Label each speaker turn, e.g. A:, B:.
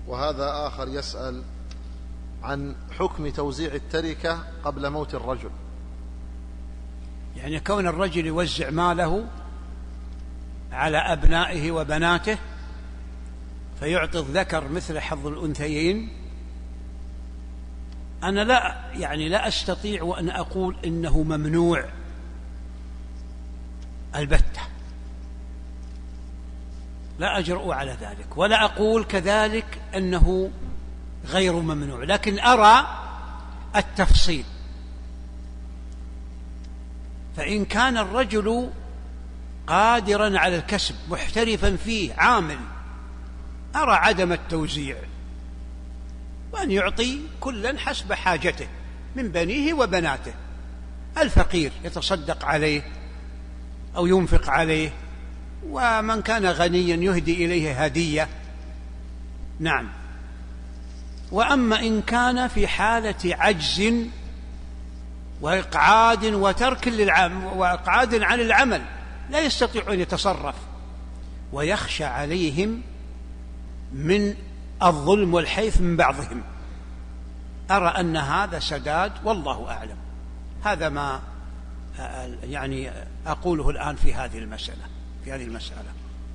A: وهذا آخر يسأل عن حكم توزيع التركة قبل موت الرجل.
B: يعني كون الرجل يوزع ماله على أبنائه وبناته فيعطي الذكر مثل حظ الأنثيين، أنا لا أستطيع أن أقول إنه ممنوع البتة، لا أجرؤ على ذلك، ولا أقول كذلك أنه غير ممنوع، لكن أرى التفصيل. فإن كان الرجل قادرا على الكسب محترفا فيه عامل، أرى عدم التوزيع، وأن يعطي كلا حسب حاجته من بنيه وبناته. الفقير يتصدق عليه أو ينفق عليه، ومن كان غنيا يهدي إليه هدية. نعم. وأما إن كان في حالة عجز وإقعاد وترك وإقعاد عن العمل لا يستطيع أن يتصرف ويخشى عليهم من الظلم والحيف من بعضهم، أرى أن هذا سداد، والله أعلم. هذا ما يعني أقوله الآن في هذه المسألة.